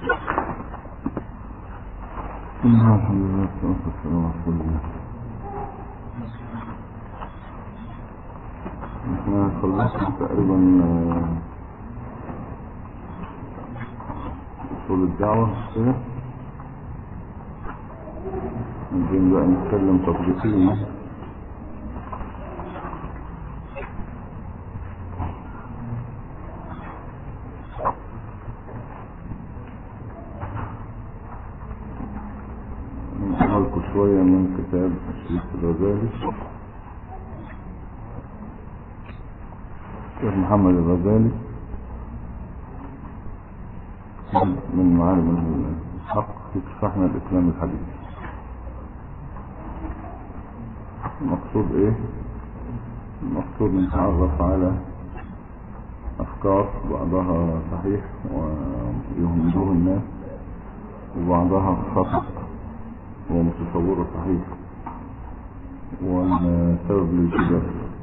الحمد لله والصلاة والسلام على رسول الله. احنا خلصنا تقريبا اصول الدعوة كده. عايزين بقى نتكلم تطبيقيا نقرألكم شوية من كتاب الشيخ الغزالي، الشيخ محمد الغزالي، من معالم الحق في فهم الإسلام الحديث. المقصود ايه؟ المقصود نتعرف على أفكار بعضها صحيح ويهمدوه الناس، وبعضها خطأ ومتصوره صحيح، والسبب للكبر.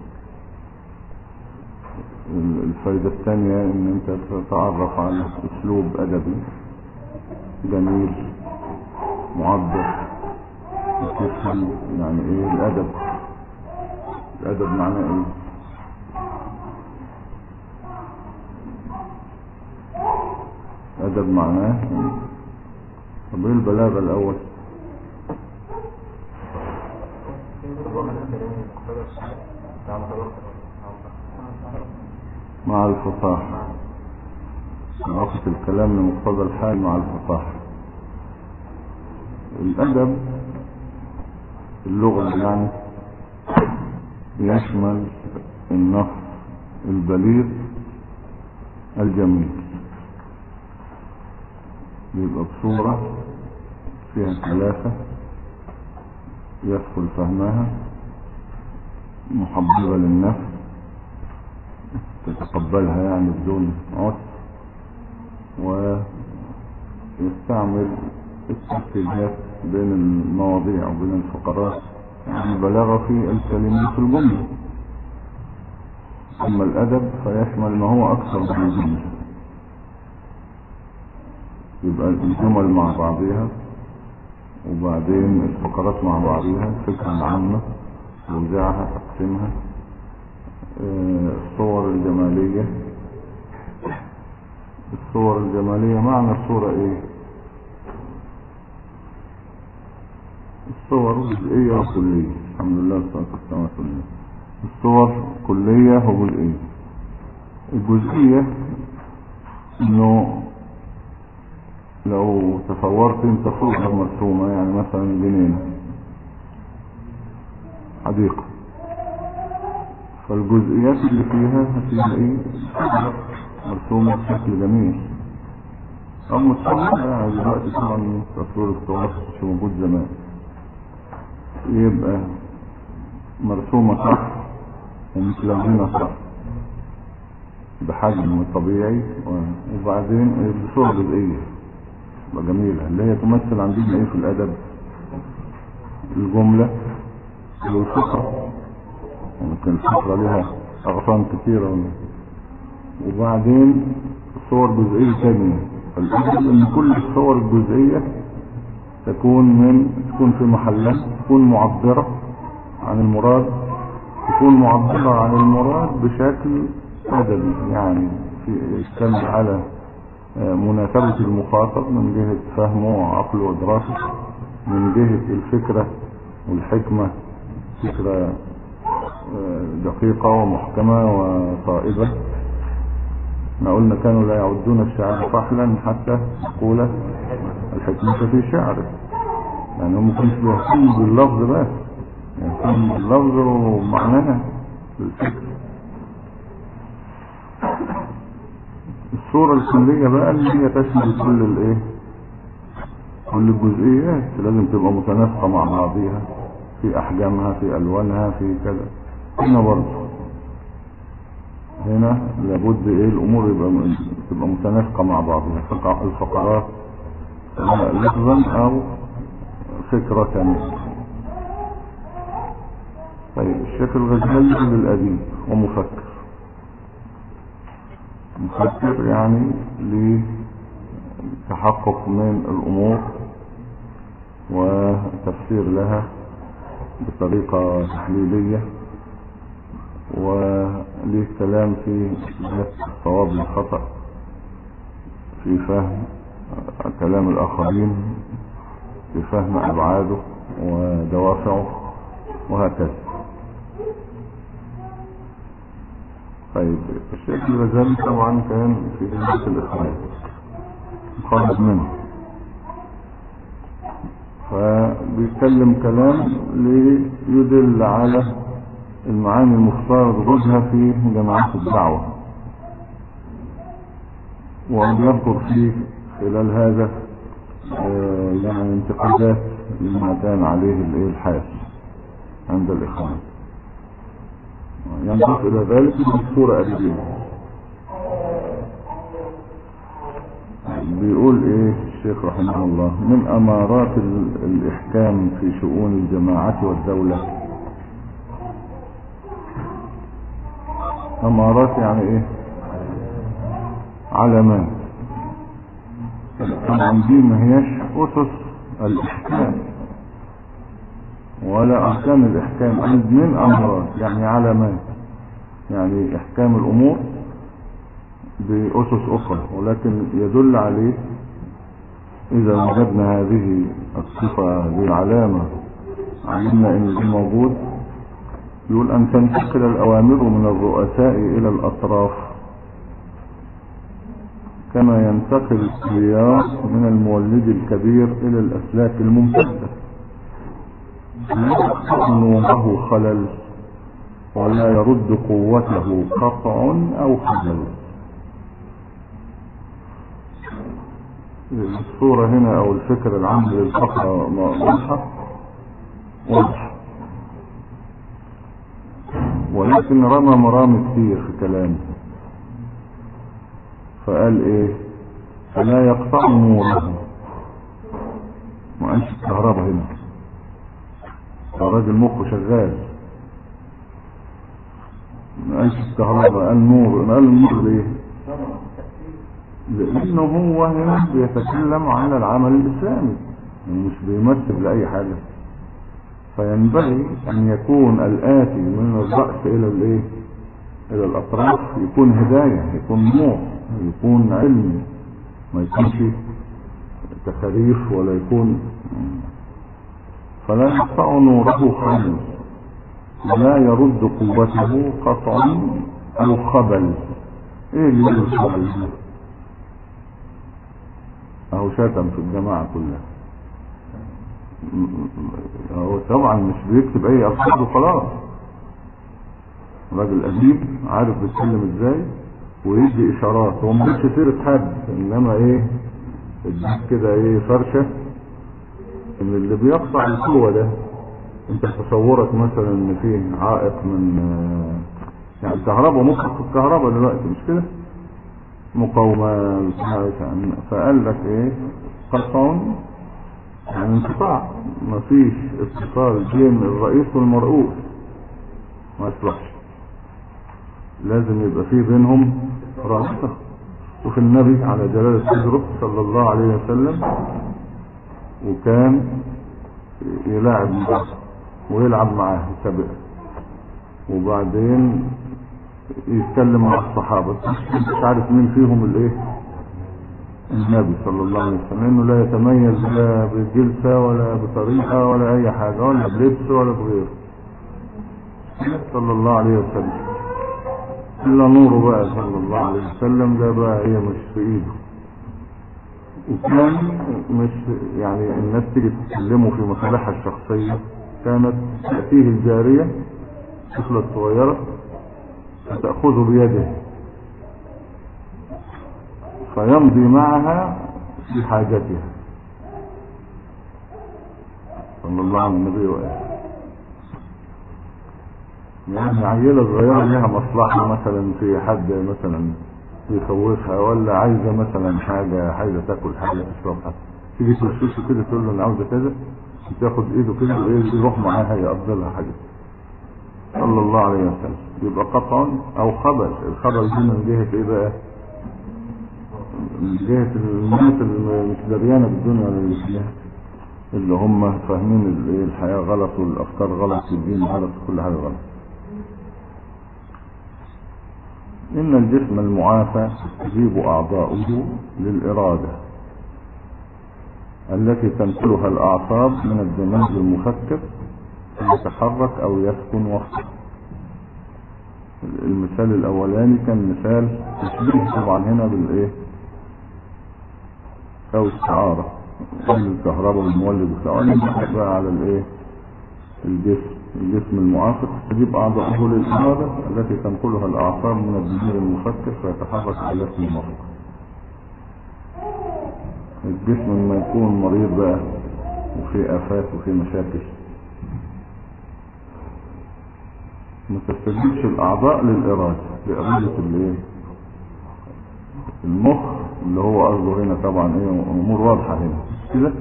الفائدة الثانية ان انت تتعرف على اسلوب ادبي جميل معبر، وتفهم يعني ايه الادب. الادب معناه ايه؟ الادب معناه إيه؟ طب ايه البلاغة الاول؟ مع الفصاحة، علاقة الكلام لمقتضى الحال مع الفصاحة. الأدب اللغة يعني يشمل النص البليغ الجميل، يبقى بصورة فيها ثلاثة يدخل فهمها، محببة للنفس تتقبلها يعني بدون عسر، ويستعمل الترتيبات بين المواضيع وبين الفقرات، يعني البلاغة في الكلمات في الجملة. أما الأدب فيشمل ما هو أكثر من الجملة، يبقى الجمل مع بعضها وبعدين الفقرات مع بعضها، الفكرة العامة توزيعها تقسيمها، الصور الجمالية. الصور الجمالية معنى الصورة ايه؟ الصور جزئية وكلية. الحمد لله والصلاة والسلام على رسول الله. الصور كلية وجزئية. الجزئية انه لو تصورت انت صورة مرسومة، يعني مثلا جنينة، حديقة، فالجزئيات اللي فيها هتلاقي مرسومة بشكل جميل. أما الصورة يعني دلوقتي طبعا تصوير الصور مش موجود زمان، يبقى مرسومة صح ومتلونة صح بحجم طبيعي، وبعدين بصورة جزئية تبقى جميلة، اللي هي تمثل عندنا ايه في الأدب؟ الجملة والفقرة. ممكن الفقرة لها أغصان كثيرة، وبعدين صور جزئية ثانية. فالأجل ان كل الصور الجزئية تكون في محلها، تكون معبرة عن المراد، تكون معبرة عن المراد بشكل أدبي، يعني يشتمل على مناسبة المخاطب من جهة فهمه وعقله ودراسته، من جهة الفكرة والحكمة، فكرة دقيقة ومحكمة وصائبة. ما قلنا كانوا لا يعدون الشعر فحلا حتى يقول الحكمة في شعره، يعني هم كانوا بيهتموا باللفظ بس، يهتموا باللفظ ومعناها بالفكر. الصورة الكلية بقى اللي هي تشمل كل الجزئيات، لازم تبقى متناسقة مع بعضها في احجامها، في الوانها، في كذا. هنا برضه هنا لابد الامور تبقى متناسقة مع بعضها، الفقرات لفظا او فكرة ثانية. طيب الشيخ الغزالي للأديب ومفكر. مفكر يعني تحقق من الأمور وتفسير لها بطريقة تحليلية، وليه كلام في الصواب والخطأ في فهم كلام الآخرين، في فهم أبعاده ودوافعه وهكذا. طيب الشيخ الغزالي طبعا كان في جلسة الإخوان خالد منه، فبيتكلم كلام ليدل على المعاني المختارة بوجهها في جماعات الدعوة، ويذكر فيه خلال هذا يعني انتقادات لما كان عليه الحال عند الإخوان. ينضاف إلى ذلك الدكتور أديبين بيقول ايه الشيخ رحمه الله: من امارات الاحكام في شؤون الجماعة والدولة. امارات يعني ايه؟ علامات. طبعا دي ما هياش اسس الاحكام ولا اركان الاحكام، من امارات يعني علامات، يعني احكام الامور بأسس أخرى، ولكن يدل عليه إذا وجدنا هذه الصفة، هذه العلامة، علمنا إن دي موجود. يقول: أن تنتقل الأوامر من الرؤساء إلى الأطراف كما ينتقل السيار من المولد الكبير إلى الأسلاك الممتدة، لا يقطع نوره خلل ولا يرد قوته قطع أو خلل. الصورة هنا او الفكر العام للفقرة واضحة، ولكن رمى مرام كتير في كلامه، فقال ايه؟ فلا يقطع نوره. ما قالش الكهرباء هنا، الراجل مخه شغال، ما قالش الكهرباء، قال نور. قال النور ليه؟ لانه هو هنا بيتكلم عن العمل الاسلامي، مش بيمثل لاي حاجة. فينبغي ان يكون الاتي من الرأس الى الايه، الى الاطراف، يكون هداية، يكون نور، يكون علم، ما يكونش تخريف ولا يكون. فلا يقطع نوره خلل ولا يرد قوته قطع او خبل. ايه اللي يقول؟ اهو شتم في الجماعة كلها. هو طبعا مش بيكتب اي الفاظ وخلاص، راجل اديب عارف بيتكلم ازاي ويدي اشارات. هو مش سيرة حد، انما ايه، اديك كده ايه فرشة ان اللي بيقطع القوة ده. انت تصورك مثلا ان فيه عائق من يعني الكهرباء، مخك في الكهرباء دلوقتي مش كده، مقاومة، فقال لك ايه؟ قطع يعني انقطاع، مفيش اتصال بين الرئيس والمرؤوس، ما يصلحش، لازم يبقى فيه بينهم رابطة. وفي النبي على جلالة صدره صلى الله عليه وسلم، وكان يلاعب معه ويلعب معاه سبق، وبعدين يتكلم مع الصحابة، مش عارف مين فيهم الايه، النبي صلى الله عليه وسلم، انه لا يتميز لا بالجلسة ولا بطريقة ولا اي حاجة ولا بلبس ولا بغيره صلى الله عليه وسلم، الا نوره بقى صلى الله عليه وسلم ده بقى هي مش في ايده. وكان مش يعني الناس تيجي تتكلموا في مصالحها الشخصية، كانت تأتيه الجارية طفلة صغيرة فتأخذه بيده فيمضي معها في حاجتها صلى الله عليه النبي وآله. يعني عيلة صغيرة لها مصلحة مثلا في حد مثلا يخوفها، ولا عايزة مثلا حاجة، عايزة تاكل حاجة تشربها، تيجي تشوشه كده تقول له انا عاوزة كذا، تاخد ايده كده يروح معاها يقضي لها حاجة صلى الله عليه وسلم. يبقى قطع او خبل. الخبل دي من جهة ايه بقى؟ من جهة الناس اللي مش دريانة بالدنيا ولا اللي فيها، اللي هم فاهمين الحياة غلط والأفكار غلط والدين غلط وكل حاجة غلط. إن الجسم المعافى تستجيب أعضاؤه للإرادة التي تنقلها الأعصاب من الدماغ المفكر يتحرك أو يسكن وسطه. المثال الأولاني كان مثال تشبيه طبعا هنا بالإيه أو استعارة الكهرباء والمولد والسعال بقى على الإيه الجسم المعافى تجيب أعضاءه للإرادة التي تنقلها الأعصاب من الدماغ المفكر فيتحرك إلى جسم المخ. الجسم لما يكون مريض بقى وفي آفات وفي مشاكل ما تستجيبش الأعضاء للإرادة لإرادة الإيه المخ اللي هو قصده هنا طبعا إيه أمور واضحة هنا كده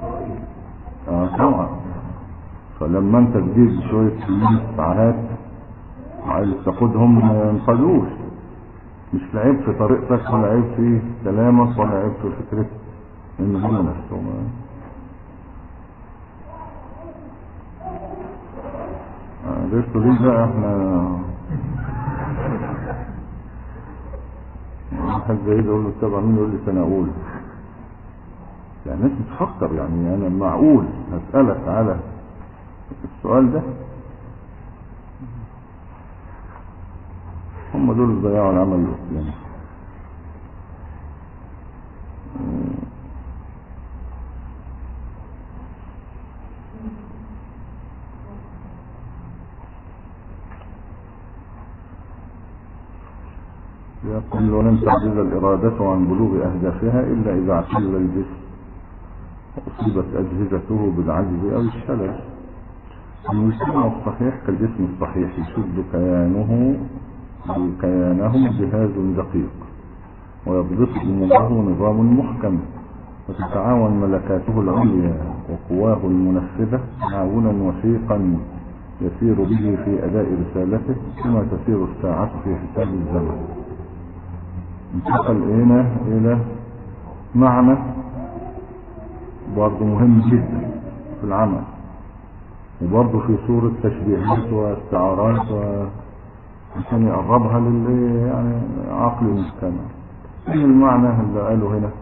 طبعا. فلما انت تجيب شوية ساعات عايز تاخدهم ما ينقلوش، مش العيب في طريقتك ولا عيب في كلامك ولا عيب في فكرتك، ان هم نفسهم عرفتوا ليه بقى. احنا واحد زي ده يقول له تبع مين، يقول لي تناول. يعني الناس بتفكر، يعني انا معقول هسألك على السؤال ده؟ هم دول اللي ضيعوا العمل الاسلامي. يقول ولن تعجز الإرادة عن بلوغ أهدافها إلا إذا اعتل الجسم وأصيبت أجهزته بالعجز أو الشلل. المجتمع الصحيح كالجسم الصحيح يشد كيانه جهاز دقيق ويضبط أموره نظام محكم وتتعاون ملكاته العليا وقواه المنفذة تعاونا وثيقا يسير به في أداء رسالته كما تسير الساعة في حساب الزمن. انتقل هنا إلى معنى برضه مهم جدا في العمل، وبرضه في صورة تشبيهات واستعارات عشان يقربها للي يعني عقل المجتمع. ايه المعنى اللي قاله هنا؟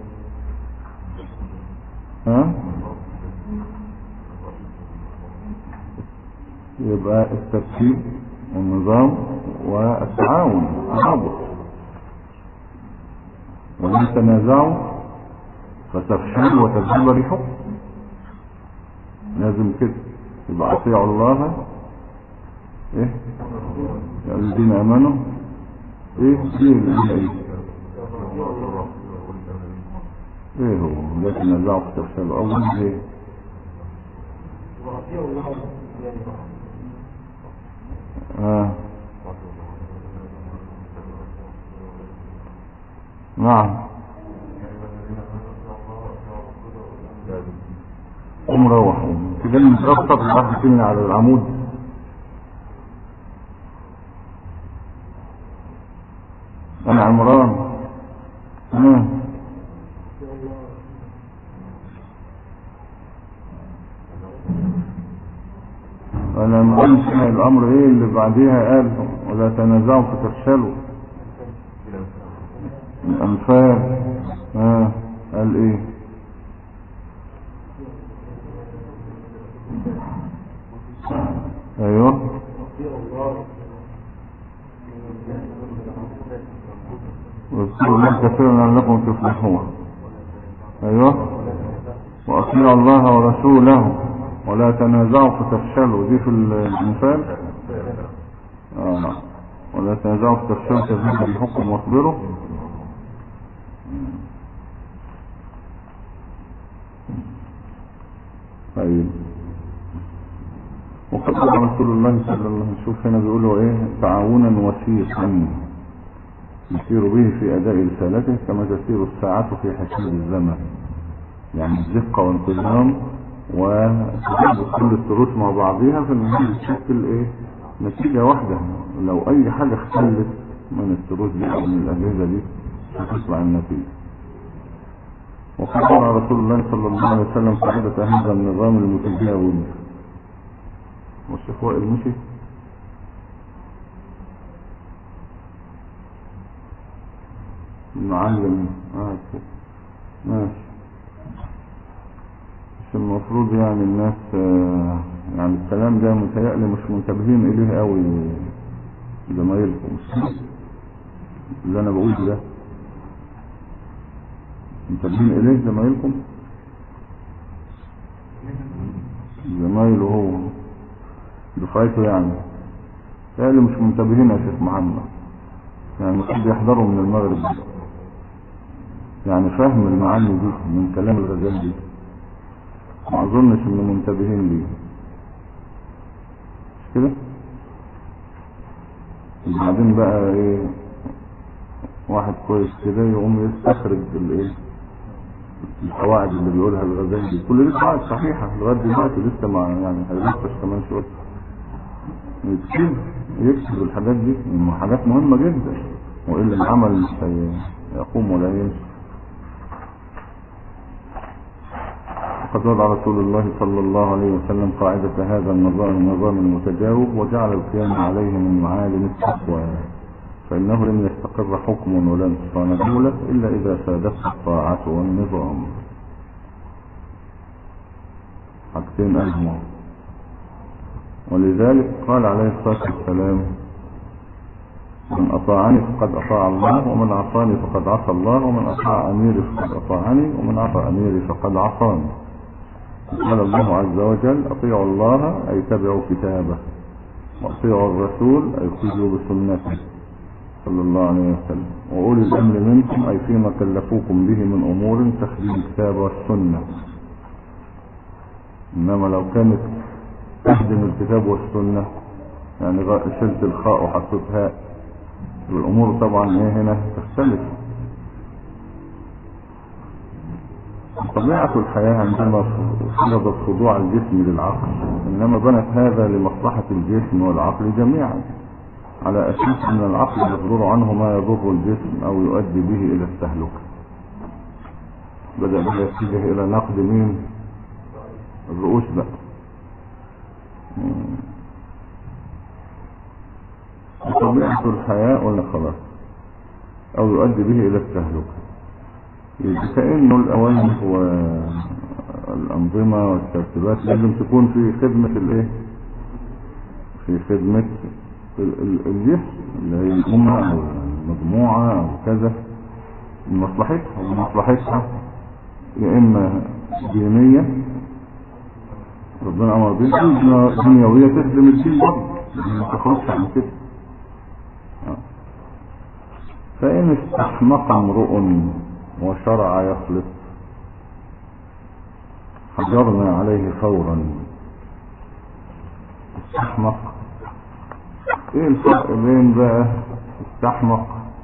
يبقى الترتيب والنظام والتعاون الرابط. وإن تنازعوا فتفشلوا وتذهب ريحكم. لازم كده يبقى اطيعوا الله ايه يا الذين امنوا ايه هو لا تنازعوا فتفشلوا اول ايه نعم مروح كده متربط الواحد من على العمود. انا عمران انا عمران سمع الامر ايه اللي بعديها قال ولا تنازعوا فتفشلوا. الانفال قال ايه ايوه واذكروا الله كثيرا لعلكم تفلحون. ايوه واطيعوا الله ورسوله ولا تنازعوا فتفشلوا. دي في الانفال ولا تنازعوا فتفشلوا تذهب الحكم واصبروا. طيب وقد قال رسول الله صلى الله عليه وسلم شوف هنا بيقولوا ايه تعاونا وثيقا يسير به في اداء رسالته كما تسير الساعة في حساب الزمن. يعني الدقة والانتظام وتجيب كل التروس مع بعضها في النهاية تشكل ايه نتيجة واحدة. لو اي حاجة اختلت من التروس دي او من الاجهزة دي هتطلع النتيجة. وقال رسول الله صلى الله عليه وسلم قاعدة هذا النظام المتجاوز. والشيخ وائل مشي المعلم ماشي. مش المفروض يعني الناس يعني الكلام ده متهيألي مش منتبهين إليه قوي زمايلكم اللي أنا بقوله ده، منتبهين إليه زمايلكم؟ زمايله هو دفعته يعني متهيألي مش منتبهين يا شيخ محمد، يعني المفروض يحضروا من المغرب، يعني فهم المعاني دي من كلام الغزالي دي ما اظنش انه منتبهين ليه، مش كده؟ وبعدين بقى ايه واحد كويس كده يقوم يستخرج الايه القواعد اللي بيقولها الغزالي دي، كل دي قواعد صحيحه لغايه دلوقتي لسه ما يعني هيناقش كمان شويه، يكتب الحاجات دي حاجات مهمه جدا، والا العمل مش هيقوم ولا يمشي. وقد وضع رسول الله صلى الله عليه وسلم قاعدة هذا النظام المتجاوب وجعل القيام عليه من معالم التقوى، فإنه لم يستقر حكم ولا انتصان دولة إلا إذا سادته الطاعة والنظام. حاجتين أجمع. ولذلك قال عليه الصلاة والسلام من أطاعني فقد أطاع الله، ومن عصاني فقد عصى الله، ومن أطاع أميري فقد أطاعني، ومن عصى أميري فقد عصاني. قال الله عز وجل أطيعوا الله أي تبعوا كتابه، وأطيعوا الرسول أي خذوا بسنته صلى الله عليه وسلم، وأولي الأمر منكم أي فيما كلفوكم به من أمور تخديم الكتاب والسنة. إنما لو كانت تخدم الكتاب والسنة يعني شلت الخاء وحطيت هاء، الأمور طبعا ايه هنا تختلف. طبيعة الحياة عندما فرضت خضوع الجسم للعقل، إنما بنت هذا لمصلحة الجسم والعقل جميعا، على أساس أن العقل يصدر عنه ما يضر الجسم أو يؤدي به إلى التهلكة. بدأ يتجه إلى نقد مين؟ الرؤوس بقى. طبيعة الحياة قلنا خلاص، أو يؤدي به إلى التهلكة، كأنه الأوامر والأنظمة والترتيبات لازم تكون في خدمة الإيه؟ في خدمة الجسم اللي هي الأمة أو المجموعة أو كذا، مصلحتها يا إما دينية ربنا أمر بها، أو دنيوية تخدم الدين برضه ما تخرجش عن كده. فإن استحمق امرؤ وشرع يخلط حجرنا عليه فورا. استحمق ايه الفرق بين بقى استحمق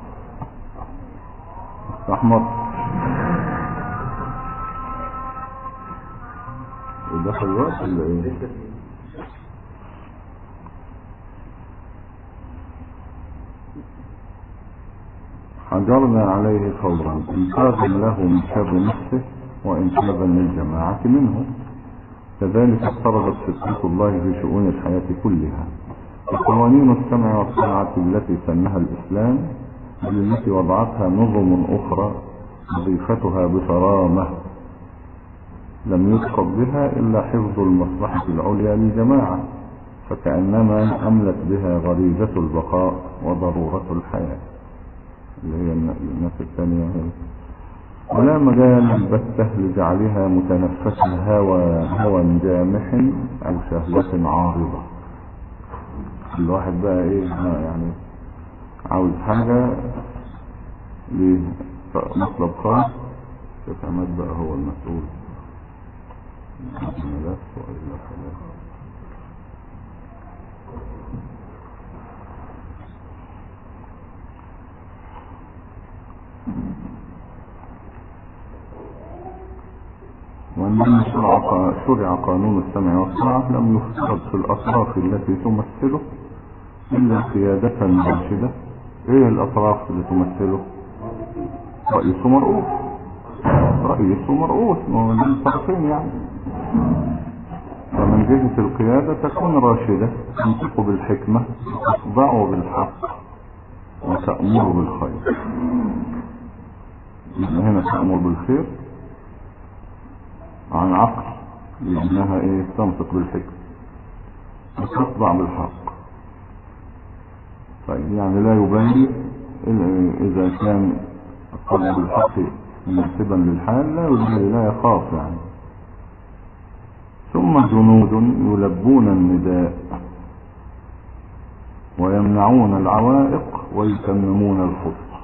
ده الوقت ولا ايه؟ حجرنا عليه فورا انقاذا له من شر نفسه وانقاذا للجماعة منه. كذلك افترضت فطرة الله في شؤون الحياة كلها، وقوانين السمع والطاعة التي سنها الإسلام والتي وضعتها نظم أخرى وظيفتها بصرامة لم يقصد بها إلا حفظ المصلحة العليا للجماعة، فكأنما أملت بها غريزة البقاء وضرورة الحياة اللي هي الناس الثانية. ولا مجال البتة لجعلها متنفسة هوى جامح أو شهوة عارضة. الواحد بقى ايه يعني عاوز حاجة لمطلب خاص، فعماد بقى هو المسؤول عن الملف وإلا خلاص. وأنما شرع قانون السمع والطاعة لم يفترض في الأطراف التي تمثله إلا قيادة مرشدة. إيه الأطراف اللي تمثله؟ رئيس مرؤوس رئيس ومرؤوس، من الطرفين يعني. فمن جهة القيادة تكون راشدة، تنطق بالحكمة، تخضع بالحق، وتأمر بالخير. هنا تأمر بالخير عن عقل، لأنها ايه تنطق بالحكمة وتخضع بالحق. طيب يعني لا يبالي إذا كان القول بالحق مناسبا للحال، لا يبالي، لا يخاف يعني. ثم جنود يلبون النداء ويمنعون العوائق ويتممون الخطة.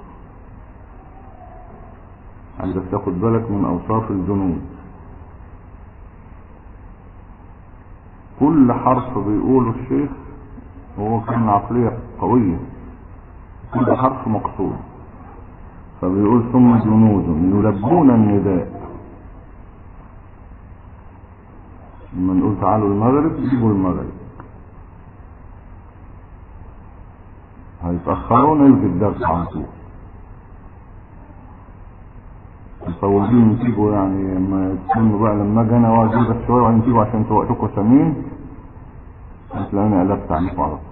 عندك تاخد بالك من أوصاف الجنود. كل حرف بيقوله الشيخ هو كان عقلية قوية، كل حرف مقصود. فبيقول ثم جنود يلبون النداء. لما نقول تعالوا المغرب يجيبوا المغرب، هيتأخروا نلغي الدرس على طول. مصورين تيجوا يعني لما تكونوا بقى، لما اجي انا واجي بس شويه وبعدين تيجوا عشان وقتكم ثمين، هتلاقوني قلبت عليكم على طول.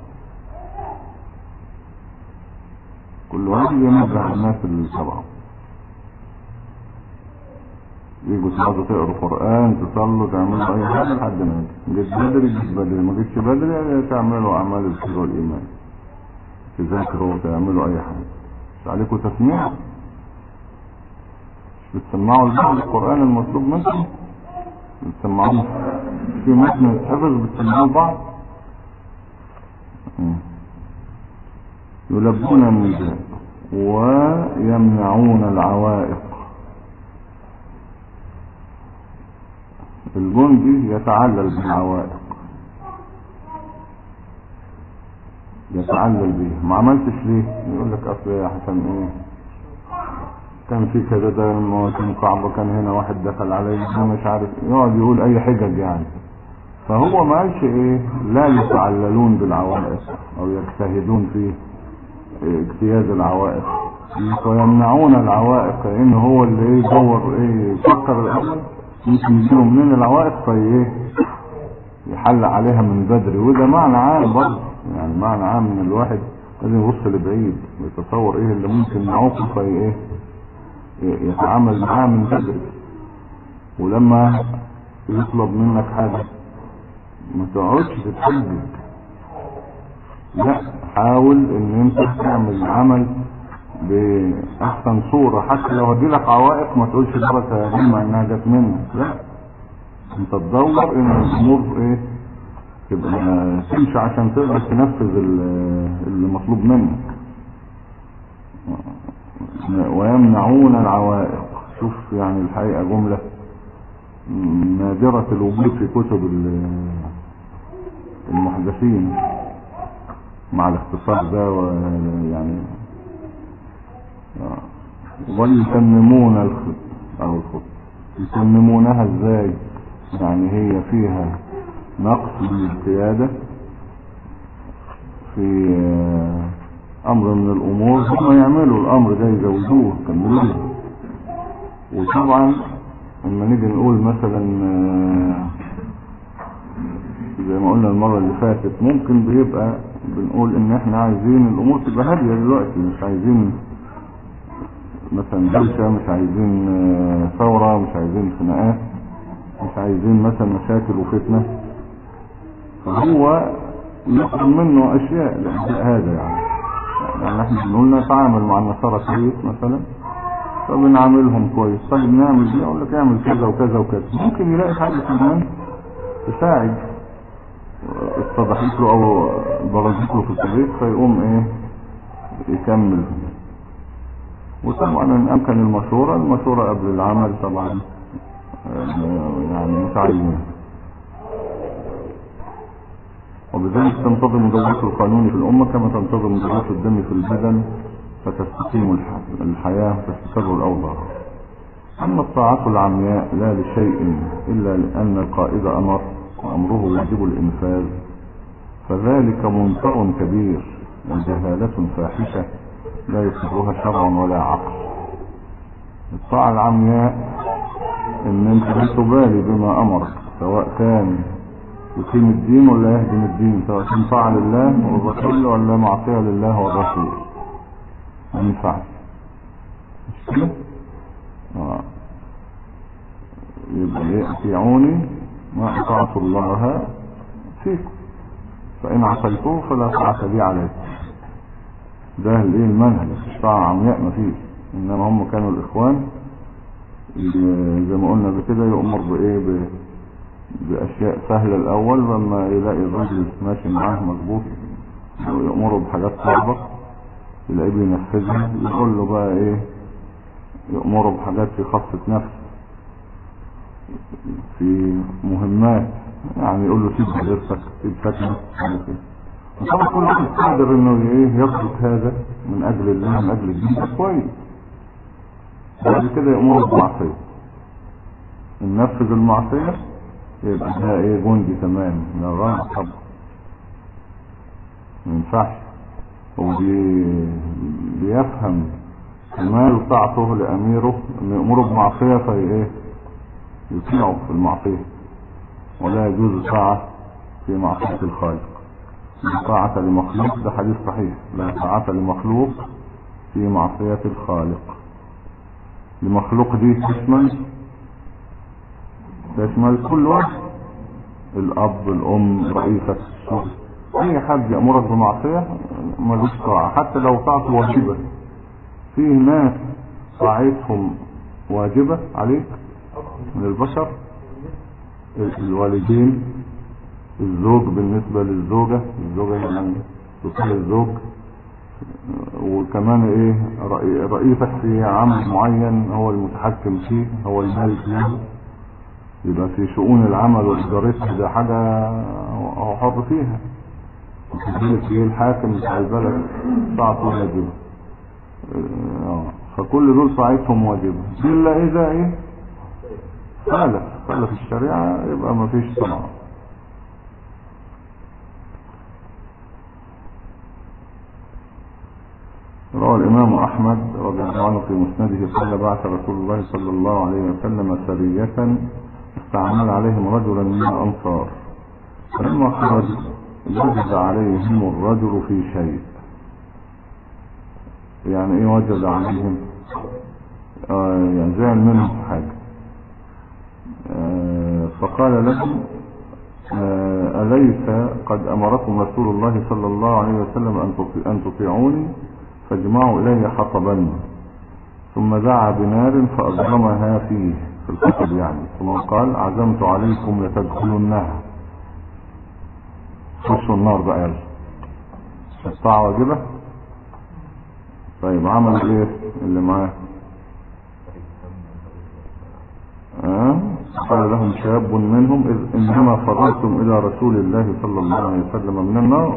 كل واحد ينبه الناس اللي تبعه، يجوا تقعدوا تقروا قرآن، تصلوا، تعملوا اي حاجه لحد ما يجي. جيت بدري جيت بدري، ما جيتش بدري يعني تعملوا اعمال الخير والايمان، تذاكروا وتعملوا اي حاجه. مش عليكم تسميع؟ مش بتسمعوا القرآن المطلوب منكم؟ بتسمعوه في متن الحفظ، بتسمعوه بعض. يلبون النداء ويمنعون العوائق. الجندي يتعلل بالعوائق، يتعلل بيه. ما عملتش ليه؟ يقول لك اصل يا حسن ايه كان في كذا، ده لما كان كعبة كان هنا واحد دخل عليه مش عارف، يقعد يقول اي حجج يعني. فهو ما قالش ايه لا يتعللون بالعوائق او يجتهدون في اجتياز العوائق، ويمنعون العوائق، ان هو اللي ايه يدور ايه يفكر الاول ممكن يجيله منين العوائق في يحل عليها من بدري. وده معنى عام برضه، يعني معنى عام ان الواحد لازم يبص لبعيد ويتصور ايه اللي ممكن يعوقه في ايه يتعامل معاه من بدري. ولما يطلب منك حاجة ما تقعدش تتحجج، لا، حاول ان انت تعمل العمل باحسن صورة. حتى لو هديلك عوائق ما تقولش درجة هجمة انها جت منك، لا، انت تدور ان الامور ايه تبقى تمشي عشان تقدر تنفذ اللي مطلوب منك. ويمنعون العوائق. شوف يعني الحقيقة جملة نادرة الوجود في كتب المحدثين مع الاختصار ده، يعني ويتممون الخط. يتممونها ازاي؟ يعني هي فيها نقص من القيادة في امر من الامور، هم يعملوا الامر ده يزودوه كملوه. وطبعا لما نيجي نقول مثلا زي ما قلنا المرة اللي فاتت، ممكن بيبقى بنقول ان احنا عايزين الامور تبقى هادية دلوقتي، مش عايزين مثلا دوشة، مش عايزين ثورة، مش عايزين خناقات، مش عايزين مثلا مشاكل وفتنة. فهو يطلب منه اشياء هذا يعني احنا بنقول نتعامل مع النصارى كويس مثلا، فبنعاملهم كويس. طيب نعمل دي، اقول لك اعمل كذا وكذا وكذا، ممكن يلاقي حاجة كمان تساعد اتضحت له او برزت له في الطريق، فيقوم ايه يكمل. وطبعا ان امكن المشورة قبل العمل طبعا يعني متعينة. وبذلك تنتظم دورة القانون في الامة كما تنتظم دورة الدم في البدن، فتستقيم الحياة وتستقر الاوضاع. اما الطاعة العمياء لا لشيء الا لان القائد امر وامره يجب الانفاذ، فذلك منكر كبير وجهالة فاحشة لا يصبرها شرع ولا عقل. الطاعة العمياء ان انت لا تبالي بما امرك، سواء كان يقيم الدين ولا يهدم الدين، سواء كان طاعة لله والرسول ولا معصية لله والرسول، ما ينفعش. مش كده؟ يبقى اطيعوني ما اطعت الله فيكم، فان عصيتوه فلا طاعة لي عليكم. ده الايه المنهج، مش طاعة عمياء ما فيش. انما هم كانوا الاخوان زي ما قلنا بكده يؤمر بايه باشياء سهلة الاول، لما يلاقي الرجل ماشي معاه مظبوط يأمره بحاجات صعبة يلاقيه بينفذها، يقول له بقى ايه، يأمره بحاجات في خاصة نفس، في مهمات، يعني يقول له سيب حضرتك، سيب سكنك. طبعا كل واحد يقدر انه ايه يضبط هذا من اجل الله من اجل الدين، كويس. بعد كده يأمره بمعصية، ننفذ المعصية يبقى ده ايه جندي تمام لا غلط طبعا، ما ينفعش. هو بيفهم كمال طاعته لأميره ان يأمره بمعصية في ايه يطيعه في المعصية، ولا يجوز طاعة في معصية الخالق. لا طاعة لمخلوق، ده حديث صحيح، لا طاعة لمخلوق في معصية الخالق. لمخلوق دي تشمل كل واحد، الاب الام رئيسك الشغل، اي حد يأمرك بمعصية ملوش طاعة، حتى لو طاعته واجبة. فيه ناس طاعتهم واجبة عليك من البشر، الوالدين، الزوج بالنسبة للزوجة، الزوجة يعني تطيع الزوج، وكمان ايه رئيسك في عمل معين هو المتحكم فيه، هو المالك له، يبقى في شؤون العمل وإدارته ده حاجة هو حر فيها. وكذلك ايه الحاكم بتاع البلد طاعته واجبة. فكل دول طاعتهم واجبة، إلا إذا ايه خالف الشريعة يبقى ما فيش طاعة. روى الإمام أحمد رضي الله عنه في مسنده قال بعث رسول الله صلى الله عليه وسلم سرية استعمل عليهم رجلا من الأنصار، فلما خرج وجد عليهم الرجل في شيء. يعني ايه وجد عليهم؟ يعني زعل منهم حاجة. فقال لهم أليس قد أمركم رسول الله صلى الله عليه وسلم أن تطيعوني فاجمعوا إلي حطبا، ثم دعا بنار فأضرمها فيه في الحطب يعني، ثم قال عزمت عليكم لتدخلونها. خشوا النار بقى يلا. الطاعة واجبة. طيب عمل ايه اللي معاه؟ قال لهم شاب منهم إذ إنما فررتم إلى رسول الله صلى الله عليه وسلم من النار،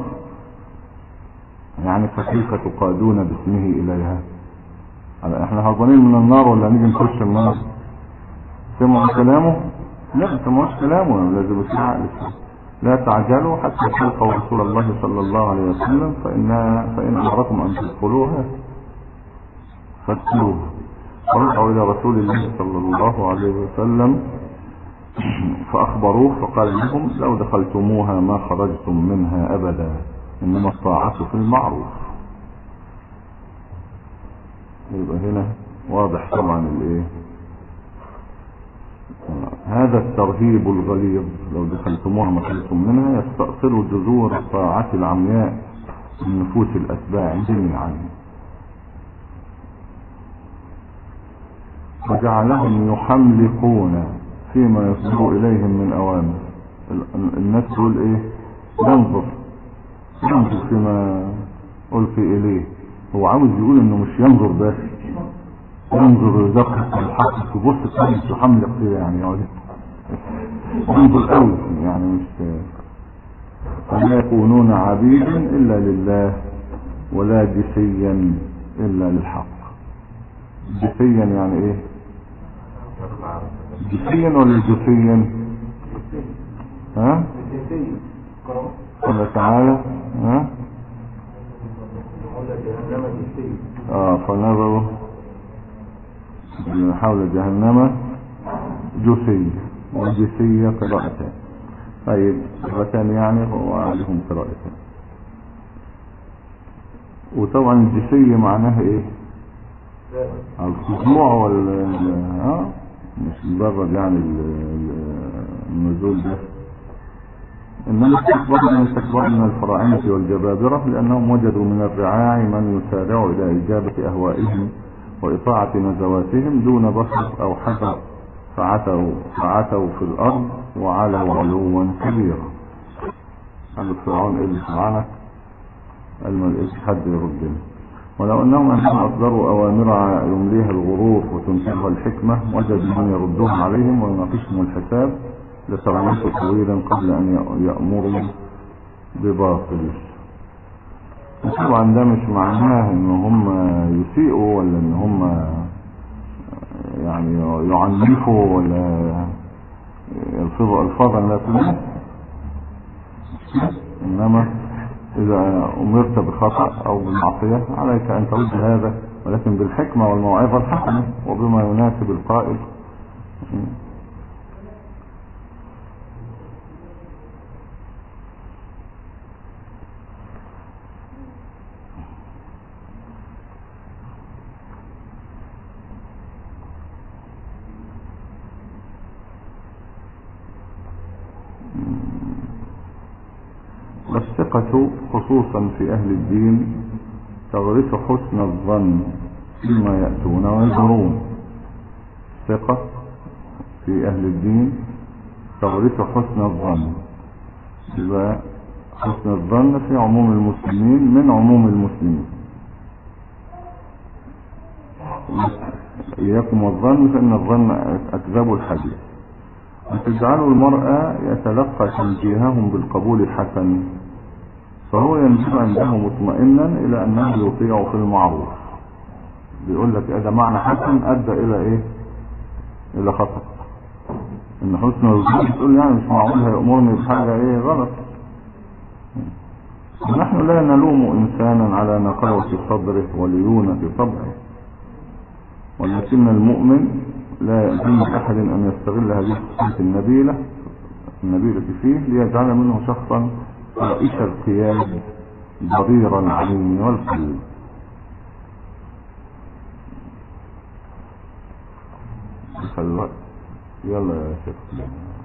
يعني فكيف تقادون باسمه إليها؟ احنا هربانين من النار ولا نيجي نخش النار؟ سمعوا كلامه؟ لا سمعوش كلامه، لازم يكون عقل. لا تعجلوا حتى تلقوا رسول الله صلى الله عليه وسلم، فإن أمركم أن تدخلوها فادخلوها. فرجعوا إلى رسول الله صلى الله عليه وسلم فأخبروه، فقال لهم لو دخلتموها ما خرجتم منها أبدا، إنما الطاعة في المعروف. يبقى هنا واضح طبعا الايه هذا الترهيب الغليظ، لو دخلتموها ما خرجتم منها، يستأصل جذور الطاعة العمياء من نفوس الأتباع جميعا، وجعلهم يحملقون فيما يصدر إليهم من أوامر. الناس تقول ايه؟ ينظر فيما ألقي إليه. هو عاوز يقول انه مش ينظر بس، ينظر يدقق الحق، تبص تاني تحملق فيه، يعني ينظر قوي، يعني مش فلا يكونون عبيدا إلا لله ولا جسيا إلا للحق. جسيا يعني ايه؟ جسيا ولا جسيا؟ ها؟ قال تعالى فنظروا حول جهنم الجوسية والجيسية قراءتان. طيب قراءتان يعني هو عليهم قراءتان. وطبعا الجيسية معناها ايه؟ الخضوع مش مجرد يعني النزول ده. إنما استكبار من الفراعنة والجبابرة لأنهم وجدوا من الرعاع من يسارع إلى إجابة أهوائهم وإطاعة نزواتهم دون بسط أو حذر، فعتوا في الأرض وعلوا علوا كبيرا. قال فرعون إيه الفراعنة؟ قال ما لقيتش حد يردنا. ولو أنهم أصدروا أوامر يمليها الغرور وتنكرها الحكمة وجدوا من يردهم عليهم ويناقشهم الحساب لترميته طويلا قبل أن يأمروا بباطل. طبعا ده مش معناه ان هم يسيئوا ولا ان هم يعني يعنفوا ولا يلفظوا الفاظا لا تناسب، انما اذا امرت بخطأ او بالمعصية عليك ان ترد هذا، ولكن بالحكمة والموعظة الحسنة وبما يناسب القائل. والثقة خصوصا في أهل الدين تغرس حسن الظن فيما يأتون ويظهرون. الثقة في أهل الدين تغرس حسن الظن، يبقى حسن الظن في عموم المسلمين من عموم المسلمين. إياكم والظن فإن الظن أكذب الحديث. وتجعلوا المرأة يتلقى تنجيههم بالقبول الحسن، فهو ينجح عنده مطمئنا إلى أنه يطيع في المعروف. بيقول لك هذا معنى حسن أدى إلى إيه؟ إلى خطأ. إن حسن الظن تقول يعني مش معقول هيأمرني بحاجة إيه غلط. ونحن لا نلوم إنسانا على نقلوة صدره وليونة طبعه، ولكن المؤمن لا يأذن أحد أن يستغل هذه الصفات النبيلة فيه ليجعل منه شخصا رئيس القياد ضرير العين والقلب. يلا يا شيخ.